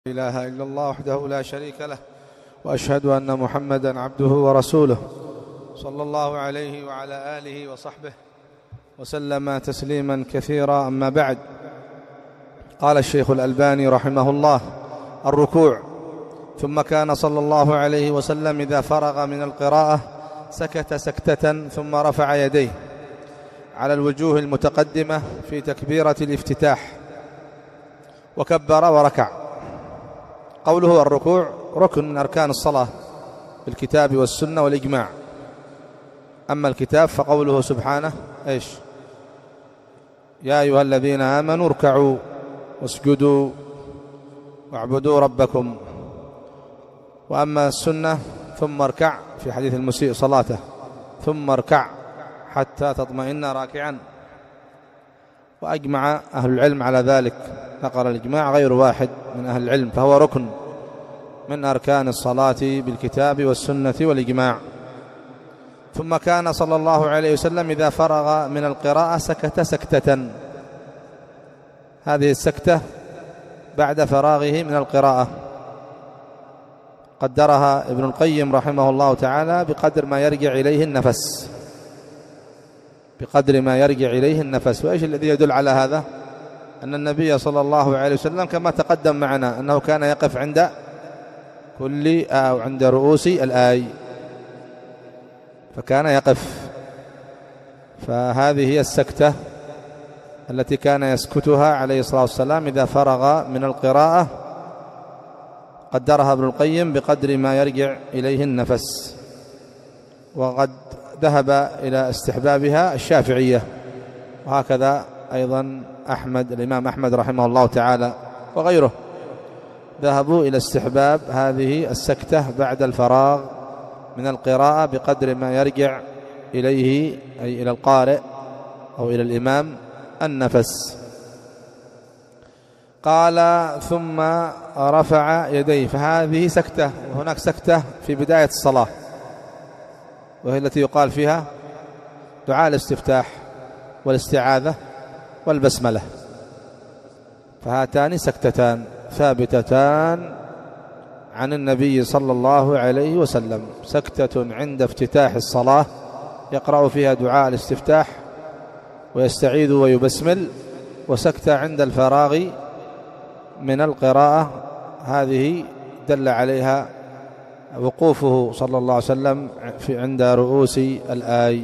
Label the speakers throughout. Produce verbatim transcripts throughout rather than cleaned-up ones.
Speaker 1: لا إله إلا الله وحده لا شريك له، وأشهد أن محمدا عبده ورسوله صلى الله عليه وعلى آله وصحبه وسلم تسليما كثيرا. أما بعد، قال الشيخ الألباني رحمه الله: الركوع. ثم كان صلى الله عليه وسلم إذا فرغ من القراءة سكت سكتة ثم رفع يديه على الوجوه المتقدمة في تكبيرة الافتتاح وكبر وركع. قوله الركوع ركن من أركان الصلاة بالكتاب والسنة والإجماع. أما الكتاب فقوله سبحانه إيش؟ يا أيها الذين آمنوا اركعوا واسجدوا واعبدوا ربكم. وأما السنة ثم اركع في حديث المسيء صلاته، ثم اركع حتى تطمئن راكعا. وأجمع أهل العلم على ذلك، نقل الإجماع غير واحد من أهل العلم، فهو ركن من أركان الصلاة بالكتاب والسنة والإجماع. ثم كان صلى الله عليه وسلم إذا فرغ من القراءة سكت سكتة. هذه السكتة بعد فراغه من القراءة قدرها ابن القيم رحمه الله تعالى بقدر ما يرجع إليه النفس، بقدر ما يرجع إليه النفس. وإيش الذي يدل على هذا؟ أن النبي صلى الله عليه وسلم كما تقدم معنا أنه كان يقف عند كل أو عند رؤوس الآي، فكان يقف. فهذه هي السكتة التي كان يسكتها عليه الصلاة والسلام إذا فرغ من القراءة، قدرها ابن القيم بقدر ما يرجع إليه النفس. وقد ذهب إلى استحبابها الشافعية، وهكذا أيضا أحمد الإمام أحمد رحمه الله تعالى وغيره ذهبوا إلى استحباب هذه السكتة بعد الفراغ من القراءة بقدر ما يرجع إليه أي إلى القارئ أو إلى الإمام النفس. قال ثم رفع يديه، فهذه سكتة. وهناك سكتة في بداية الصلاة وهي التي يقال فيها دعاء الاستفتاح والاستعاذة والبسملة، فهاتان سكتتان ثابتتان عن النبي صلى الله عليه وسلم. سكتة عند افتتاح الصلاة يقرأ فيها دعاء الاستفتاح ويستعيذ ويبسمل، وسكتة عند الفراغ من القراءة، هذه دل عليها وقوفه صلى الله عليه وسلم في عند رؤوس الآي.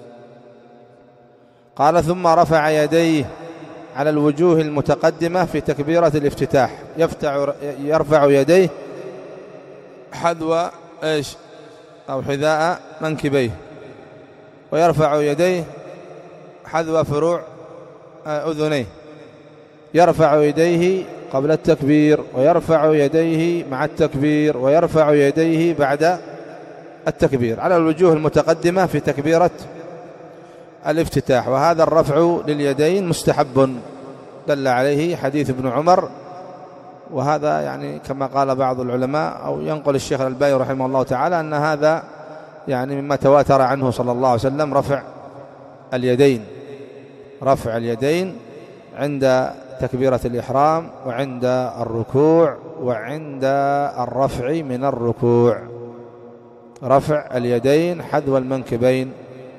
Speaker 1: قال ثم رفع يديه على الوجوه المتقدمة في تكبيرة الافتتاح. يفتح يرفع يديه حذو إيش أو حذاء منكبيه، ويرفع يديه حذو فروع أذنيه. يرفع يديه قبل التكبير، ويرفع يديه مع التكبير، ويرفع يديه بعد التكبير على الوجوه المتقدمة في تكبيرة الافتتاح. وهذا الرفع لليدين مستحب، دل عليه حديث ابن عمر. وهذا يعني كما قال بعض العلماء أو ينقل الشيخ الألباني رحمه الله تعالى أن هذا يعني مما تواتر عنه صلى الله عليه وسلم رفع اليدين، رفع اليدين عند تكبيرة الإحرام وعند الركوع وعند الرفع من الركوع، رفع اليدين حذو المنكبين.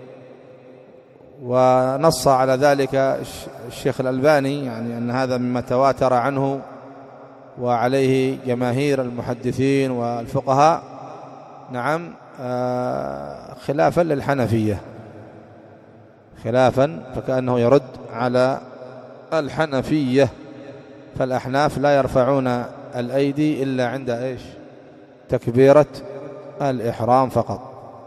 Speaker 1: ونص على ذلك الشيخ الألباني يعني أن هذا مما تواتر عنه وعليه جماهير المحدثين والفقهاء، نعم، خلافا للحنفية، خلافا فكأنه يرد على الحنفية. فالأحناف لا يرفعون الأيدي إلا عند إيش؟ تكبيرة الإحرام فقط.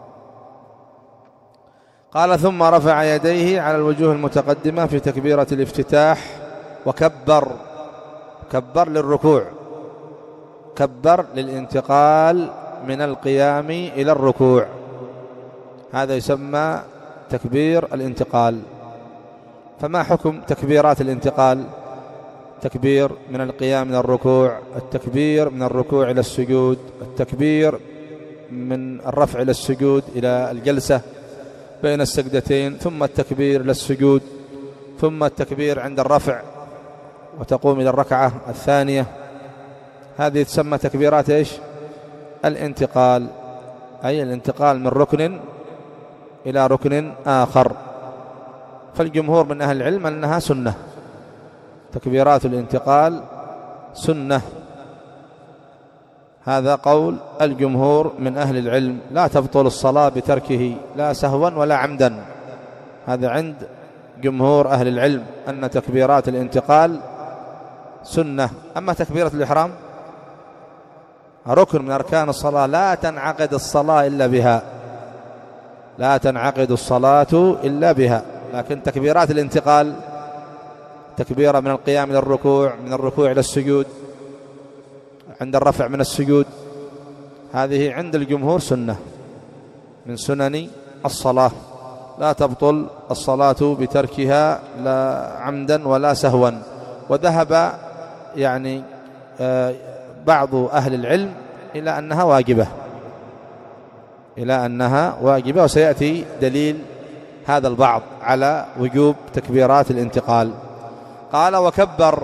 Speaker 1: قال ثم رفع يديه على الوجوه المتقدمة في تكبيرة الافتتاح وكبر. كبر للركوع، كبر للانتقال من القيام إلى الركوع، هذا يسمى تكبير الانتقال. فما حكم تكبيرات الانتقال؟ تكبير من القيام من الركوع، التكبير من الركوع إلى السجود، التكبير من الرفع إلى السجود إلى الجلسة بين السجدتين، ثم التكبير إلى السجود، ثم التكبير عند الرفع وتقوم إلى الركعة الثانية، هذه تسمى تكبيرات إيش؟ الانتقال، أي الانتقال من ركن إلى ركن آخر. فالجمهور من أهل العلم أنها سنة، تكبيرات الانتقال سنة، هذا قول الجمهور من أهل العلم. لا تبطل الصلاة بتركه لا سهوا ولا عمدا، هذا عند جمهور أهل العلم أن تكبيرات الانتقال سنة. أما تكبيرة الإحرام ركن من أركان الصلاة، لا تنعقد الصلاة إلا بها، لا تنعقد الصلاة إلا بها. لكن تكبيرات الانتقال تكبيرة من القيام إلى الركوع، من الركوع إلى السجود، عند الرفع من السجود، هذه عند الجمهور سنة من سنن الصلاة، لا تبطل الصلاة بتركها لا عمدا ولا سهوا. وذهب يعني بعض أهل العلم إلى أنها واجبة، إلى أنها واجبة، وسيأتي دليل هذا البعض على وجوب تكبيرات الانتقال. قال وكبر،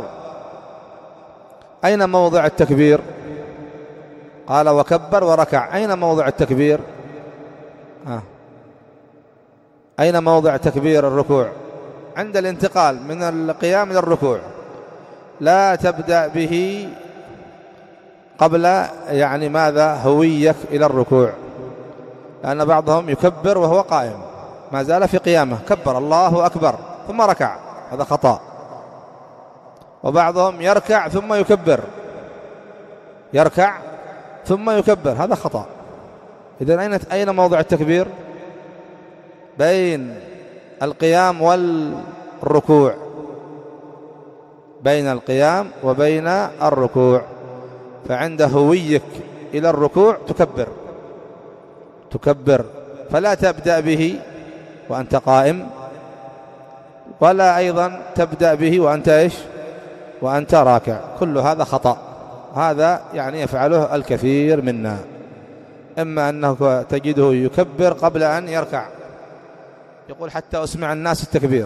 Speaker 1: أين موضع التكبير؟ قال وكبر وركع، أين موضع التكبير؟ آه. أين موضع تكبير الركوع؟ عند الانتقال من القيام إلى الركوع، لا تبدأ به قبل يعني ماذا هويك إلى الركوع، لأن بعضهم يكبر وهو قائم ما زال في قيامه، كبر الله أكبر ثم ركع، هذا خطأ. وبعضهم يركع ثم يكبر، يركع ثم يكبر، هذا خطأ. إذن أين أين موضع التكبير؟ بين القيام والركوع، بين القيام وبين الركوع. فعند هويك إلى الركوع تكبر، تكبر، فلا تبدأ به وأنت قائم، ولا أيضا تبدأ به وأنت إيش؟ وأنت راكع، كل هذا خطأ. هذا يعني يفعله الكثير منا، إما أنه تجده يكبر قبل أن يركع، يقول حتى أسمع الناس التكبير،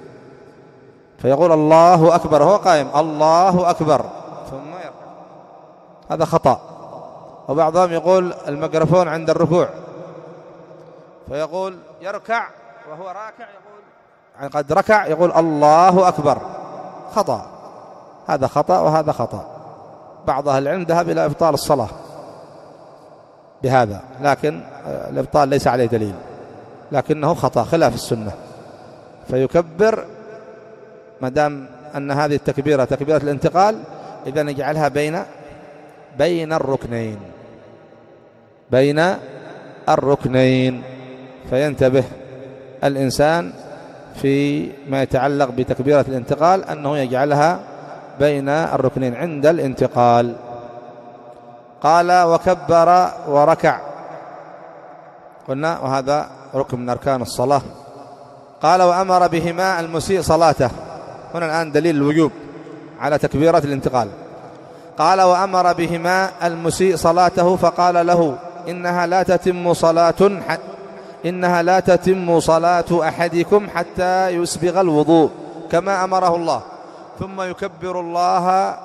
Speaker 1: فيقول الله أكبر هو قائم، الله أكبر ثم يركع، هذا خطأ. وبعضهم يقول الميكروفون عند الركوع، فيقول يركع وهو راكع، يقول قد ركع يقول الله أكبر، خطأ، هذا خطأ وهذا خطأ. بعض أهل العلم ذهب إلى إبطال الصلاة بهذا، لكن الإبطال ليس عليه دليل، لكنه خطأ خلاف السنة. فيكبر ما دام أن هذه التكبيرة تكبيرة الانتقال، إذا نجعلها بين بين الركنين، بين الركنين. فينتبه الإنسان في ما يتعلق بتكبيرة الانتقال أنه يجعلها بين الركنين عند الانتقال. قال وكبر وركع، قلنا وهذا ركن من أركان الصلاة. قال وأمر بهما المسيء صلاته، هنا الآن دليل الوجوب على تكبيرة الانتقال. قال وأمر بهما المسيء صلاته فقال له إنها لا تتم صلاة إنها لا تتم صلاة أحدكم حتى يسبغ الوضوء كما أمره الله، ثم يكبر الله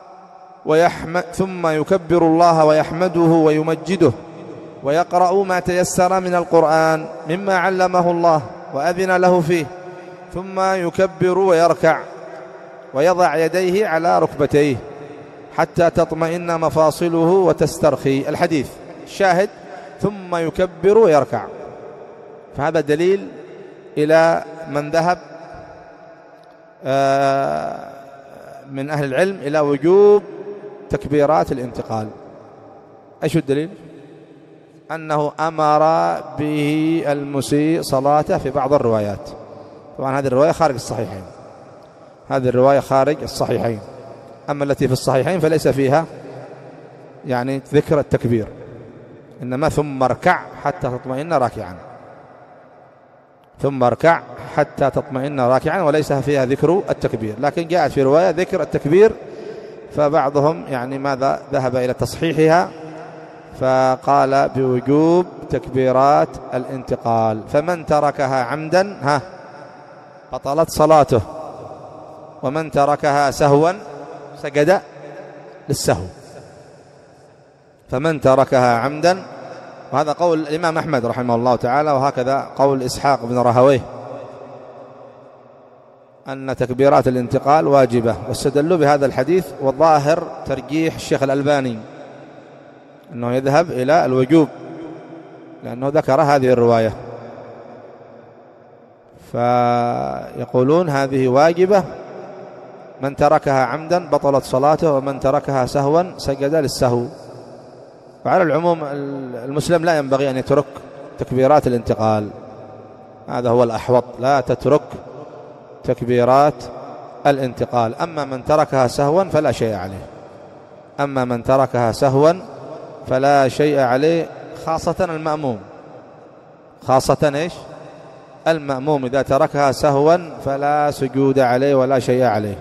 Speaker 1: ويحمد ثم يكبر الله ويحمده ويمجده ويقرأ ما تيسر من القرآن مما علمه الله وأذن له فيه، ثم يكبر ويركع ويضع يديه على ركبتيه حتى تطمئن مفاصله وتسترخي. الحديث الشاهد ثم يكبر ويركع. فهذا دليل إلى من ذهب من أهل العلم إلى وجوب تكبيرات الانتقال. أيش الدليل؟ أنه أمر به المسيء صلاته في بعض الروايات. طبعا هذه الرواية خارج الصحيحين، هذه الرواية خارج الصحيحين، أما التي في الصحيحين فليس فيها يعني ذكر التكبير، إنما ثم اركع حتى تطمئن راكعا، ثم اركع حتى تطمئن راكعا، وليس فيها ذكر التكبير. لكن جاءت في رواية ذكر التكبير، فبعضهم يعني ماذا ذهب إلى تصحيحها، فقال بوجوب تكبيرات الانتقال. فمن تركها عمدا ها بطلت صلاته، ومن تركها سهوا سجد للسهو. فمن تركها عمدا، وهذا قول الإمام أحمد رحمه الله تعالى، وهكذا قول إسحاق بن راهويه أن تكبيرات الانتقال واجبة، واستدلوا بهذا الحديث، والظاهر ترجيح الشيخ الألباني أنه يذهب إلى الوجوب لأنه ذكر هذه الرواية، فيقولون هذه واجبة، من تركها عمدا بطلت صلاته، ومن تركها سهوا سجد للسهو. وعلى العموم المسلم لا ينبغي أن يترك تكبيرات الانتقال، هذا هو الأحوط، لا تترك تكبيرات الانتقال. أما من تركها سهوا فلا شيء عليه، أما من تركها سهوا فلا شيء عليه، خاصة المأموم، خاصة إيش؟ المأموم إذا تركها سهوا فلا سجود عليه ولا شيء عليه،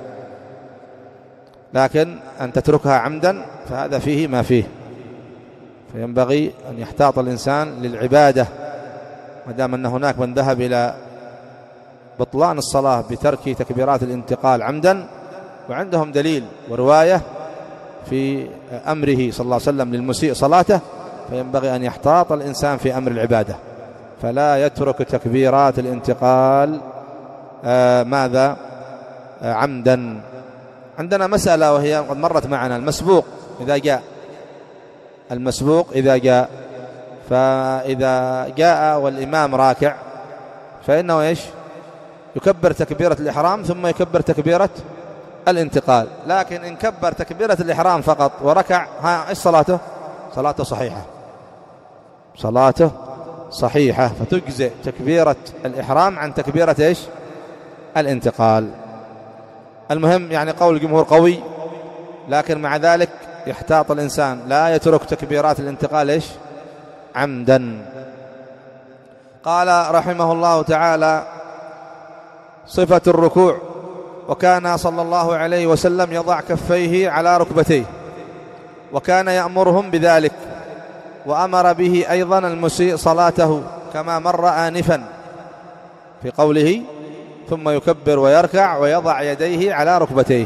Speaker 1: لكن أن تتركها عمدا فهذا فيه ما فيه، فينبغي أن يحتاط الإنسان للعبادة، ما دام أن هناك من ذهب إلى بطلان الصلاة بترك تكبيرات الانتقال عمدا، وعندهم دليل ورواية في أمره صلى الله عليه وسلم للمسيء صلاته، فينبغي أن يحتاط الإنسان في أمر العبادة، فلا يترك تكبيرات الانتقال آه ماذا آه عمدا. عندنا مسألة وهي قد مرت معنا، المسبوق إذا جاء، المسبوق إذا جاء، فإذا جاء والإمام راكع فإنه إيش؟ يكبر تكبيرة الإحرام ثم يكبر تكبيرة الانتقال. لكن إن كبر تكبيرة الإحرام فقط وركع، ها إيش صلاته؟ صلاته صحيحة، صلاته صحيحة، فتجزئ تكبيرة الإحرام عن تكبيرة إيش؟ الانتقال. المهم يعني قول الجمهور قوي، لكن مع ذلك يحتاط الإنسان، لا يترك تكبيرات الانتقال إيش؟ عمدا. قال رحمه الله تعالى: صفة الركوع: وكان صلى الله عليه وسلم يضع كفيه على ركبتيه، وكان يأمرهم بذلك، وأمر به أيضا المسيء صلاته كما مر آنفا في قوله: ثم يكبر ويركع ويضع يديه على ركبتيه.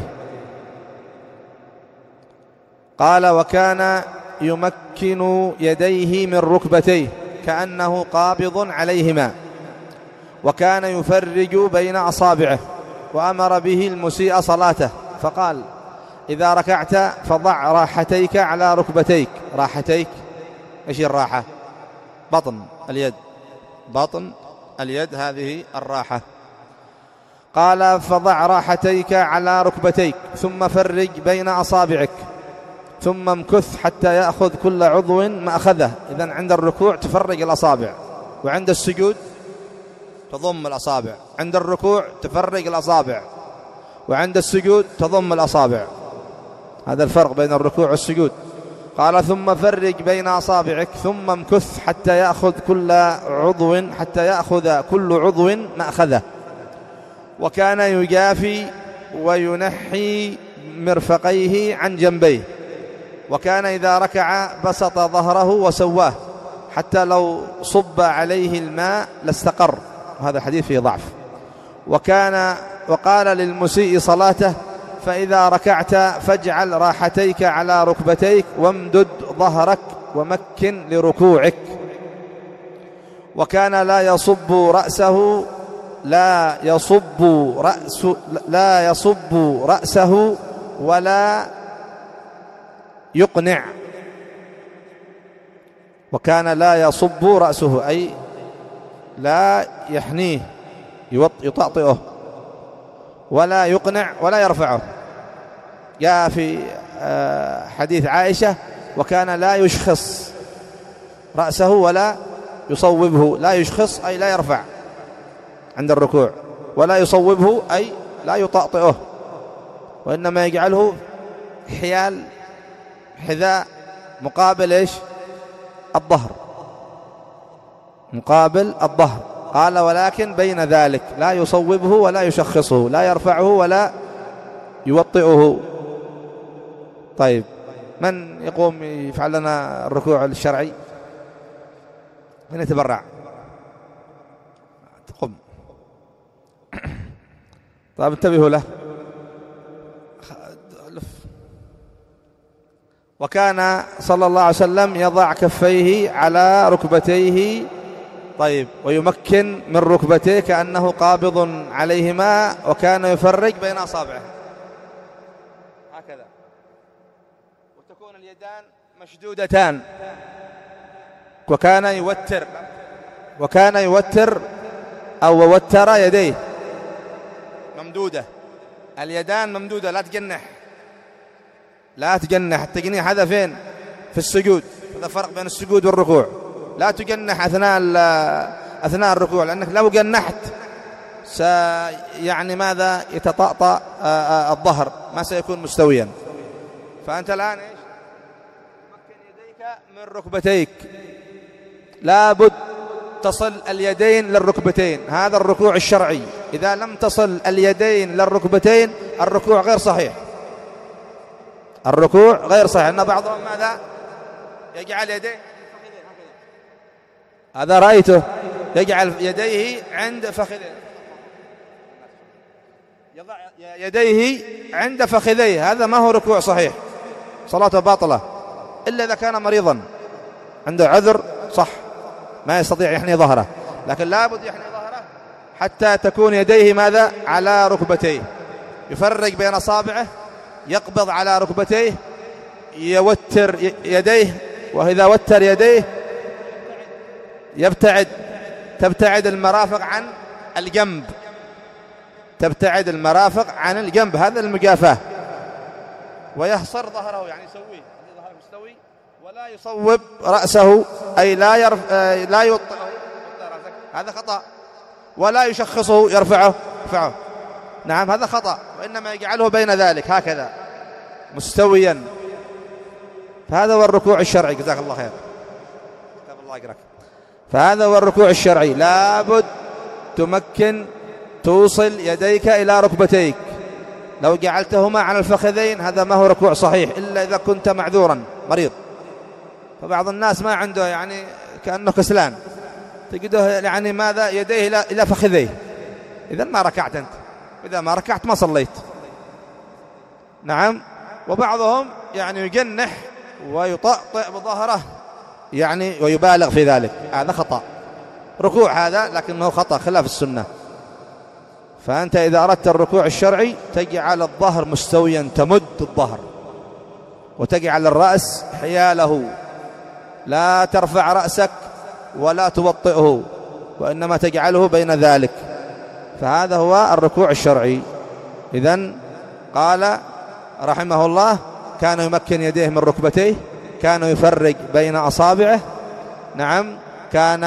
Speaker 1: قال: وكان يمكن يديه من ركبتيه كأنه قابض عليهما، وكان يفرج بين أصابعه، وأمر به المسيء صلاته فقال: إذا ركعت فضع راحتيك على ركبتيك. راحتيك إيش الراحة؟ بطن اليد، بطن اليد هذه الراحة. قال: فضع راحتيك على ركبتيك، ثم فرج بين أصابعك، ثم امكث حتى يأخذ كل عضو مأخذه. إذن عند الركوع تفرج الأصابع، وعند السجود تضم الأصابع، عند الركوع تفرج الأصابع، وعند السجود تضم الأصابع، هذا الفرق بين الركوع والسجود. قال: ثم فرج بين أصابعك، ثم امكث حتى يأخذ كل عضو حتى يأخذ كل عضو مأخذه. وكان يجافي وينحي مرفقيه عن جنبيه، وكان إذا ركع بسط ظهره وسواه حتى لو صب عليه الماء لاستقر، هذا الحديث فيه ضعف. وكان وقال للمسيء صلاته: فإذا ركعت فاجعل راحتيك على ركبتيك، وامدد ظهرك ومكن لركوعك. وكان لا يصب رأسه لا يصب رأس لا يصب رأسه ولا يقنع. وكان لا يصب رأسه أي لا يحنيه يطأطئه، ولا يقنع ولا يرفعه. جاء في حديث عائشة: وكان لا يشخص رأسه ولا يصوبه. لا يشخص أي لا يرفع عند الركوع، ولا يصوبه أي لا يطأطئه، وإنما يجعله حيال حذاء مقابل إيش؟ الظهر، مقابل الظهر. قال: ولكن بين ذلك لا يصوبه ولا يشخصه، لا يرفعه ولا يوطئه. طيب، من يقوم يفعل لنا الركوع الشرعي؟ من يتبرع؟ تقوم. طيب انتبهوا له. وكان صلى الله عليه وسلم يضع كفيه على ركبتيه، طيب، ويمكن من ركبتيه كأنه قابض عليهما، وكان يفرج بين أصابعه هكذا، وتكون اليدان مشدودتان، وكان يوتر وكان يوتر أو وتر يديه ممدودة، اليدان ممدودة، لا تجنح لا تجنح التجنيح هذا فين؟ في السجود، هذا فرق بين السجود والركوع، لا تجنح أثناء أثناء الركوع، لأنك لو جنحت س يعني ماذا يتطأطأ الظهر، ما سيكون مستويا. فأنت الآن إيش؟ تمكن يديك من ركبتيك، لابد تصل اليدين للركبتين، هذا الركوع الشرعي. إذا لم تصل اليدين للركبتين الركوع غير صحيح، الركوع غير صحيح. أن بعضهم ماذا يجعل يديه، هذا رأيته يجعل يديه عند فخذيه، يضع يديه عند فخذيه، هذا ما هو ركوع صحيح، صلاته باطلة، إلا إذا كان مريضا عنده عذر صح ما يستطيع يحني ظهره، لكن لابد يحني ظهره حتى تكون يديه ماذا على ركبتيه، يفرق بين أصابعه، يقبض على ركبتيه، يوتر يديه، وإذا وتر يديه يبتعد تبتعد المرافق عن الجنب، تبتعد المرافق عن الجنب، هذا المجافاة، ويحصر ظهره، يعني يسويه ظهره مستوي، ولا يصوب رأسه، أي لا يرف... لا يوطئه، هذا خطأ، ولا يشخصه يرفعه يرفعه، نعم هذا خطأ، وإنما يجعله بين ذلك هكذا مستويا، فهذا هو الركوع الشرعي. جزاك الله خير، كتاب الله يقرأك. فهذا هو الركوع الشرعي، لابد تمكن توصل يديك إلى ركبتيك، لو جعلتهما على الفخذين هذا ما هو ركوع صحيح، إلا إذا كنت معذورا مريض. فبعض الناس ما عنده يعني كأنه كسلان، تجده يعني ماذا يديه إلى فخذيه، إذا ما ركعت أنت، إذا ما ركعت ما صليت، نعم. وبعضهم يعني يجنح ويطأطئ بظهره يعني ويبالغ في ذلك، هذا خطأ، ركوع هذا لكنه خطأ خلاف السنة. فأنت إذا أردت الركوع الشرعي تجعل الظهر مستويا، تمد الظهر وتجعل الرأس حياله، لا ترفع رأسك ولا تبطئه، وإنما تجعله بين ذلك، فهذا هو الركوع الشرعي. إذن قال رحمه الله كان يمكن يديه من ركبتيه، كان يفرق بين أصابعه، نعم، كان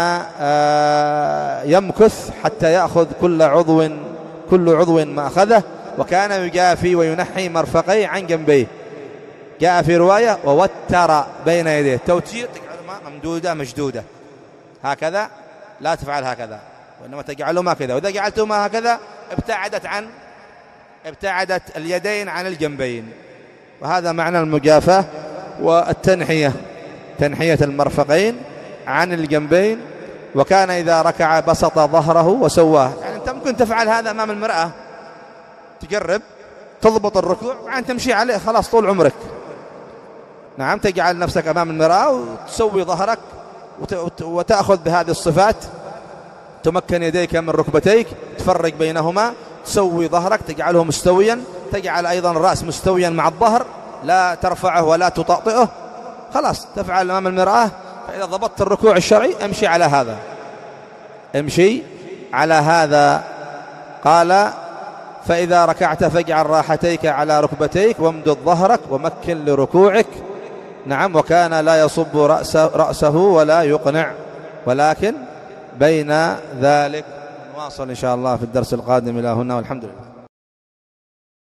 Speaker 1: يمكث حتى يأخذ كل عضو كل عضو ما أخذه، وكان يجافي وينحي مرفقيه عن جنبيه. جاء في رواية ووتر بين يديه، توتير تجعلهما ممدودة مشدودة هكذا، لا تفعل هكذا، وإنما تجعلهما كذا، وإذا جعلتهما هكذا ابتعدت عن ابتعدت اليدين عن الجنبين، وهذا معنى المجافاة والتنحية، تنحية المرفقين عن الجنبين. وكان إذا ركع بسط ظهره وسواه، يعني أنت ممكن تفعل هذا أمام المرأة، تجرب تضبط الركوع وبعدين تمشي عليه خلاص طول عمرك، نعم، تجعل نفسك أمام المرأة وتسوي ظهرك وتأخذ بهذه الصفات، تمكن يديك من ركبتيك، تفرق بينهما، تسوي ظهرك، تجعله مستويا، تجعل أيضا الرأس مستويا مع الظهر، لا ترفعه ولا تطأطئه، خلاص تفعل أمام المرآة. فإذا ضبطت الركوع الشرعي امشي على هذا، امشي على هذا. قال فإذا ركعت فاجعل راحتيك على ركبتيك وامدد ظهرك ومكن لركوعك، نعم. وكان لا يصب رأسه, رأسه ولا يقنع، ولكن بين ذلك. نواصل إن شاء الله في الدرس القادم. إلى هنا والحمد لله.